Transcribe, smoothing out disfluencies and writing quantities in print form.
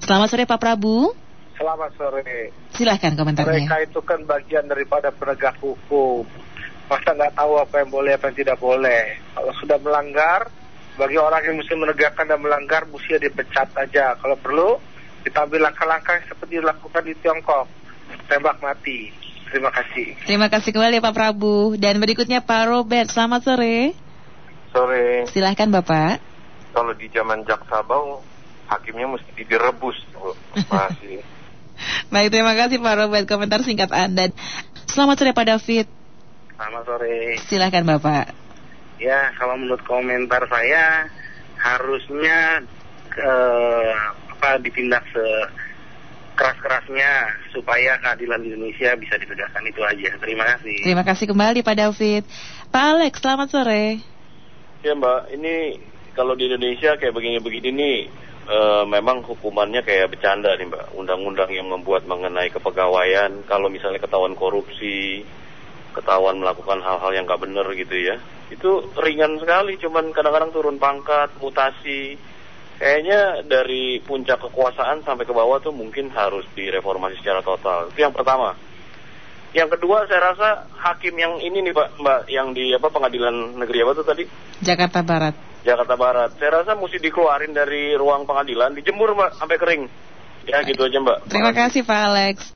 Selamat sore Pak Prabu. Selamat sore. Silahkan komentarnya. Mereka itu kan bagian daripada penegak hukum. Masa nggak tahu apa yang boleh, apa yang tidak boleh. Kalau sudah melanggar, bagi orang yang mesti menegakkan dan melanggar, mesti dipecat aja. Kalau perlu, kita ambil langkah-langkah seperti dilakukan di Tiongkok. Tembak mati. Terima kasih. Terima kasih kembali Pak Prabu. Dan berikutnya Pak Robert. Selamat sore. Sore. Silahkan Bapak. Kalau di zaman Jaksa Bau, hakimnya mesti direbus. Masih. Baik, terima kasih Pak Robert. Komentar singkat Anda. Selamat sore Pak David. Selamat sore. Silahkan Bapak. Ya, kalau menurut komentar saya, harusnya ditindak sekeras-kerasnya supaya keadilan di Indonesia bisa ditegakkan. Itu aja. Terima kasih. Terima kasih kembali Pak David. Pak Alex, selamat sore. Ya Mbak, ini kalau di Indonesia kayak begini-begini nih, memang hukumannya kayak bercanda nih Mbak. Undang-undang yang membuat mengenai kepegawaian, kalau misalnya ketahuan korupsi, ketahuan melakukan hal-hal yang gak benar gitu ya, itu ringan sekali, cuman kadang-kadang turun pangkat, mutasi. Kayaknya dari puncak kekuasaan sampai ke bawah tuh mungkin harus direformasi secara total. Itu yang pertama. Yang kedua, saya rasa hakim yang ini nih Mbak, yang di pengadilan negeri apa tuh tadi? Jakarta Barat. Jakarta Barat. Saya rasa mesti dikeluarin dari ruang pengadilan, dijemur Mbak sampai kering. Ya gitu aja Mbak. Terima kasih Pak Alex.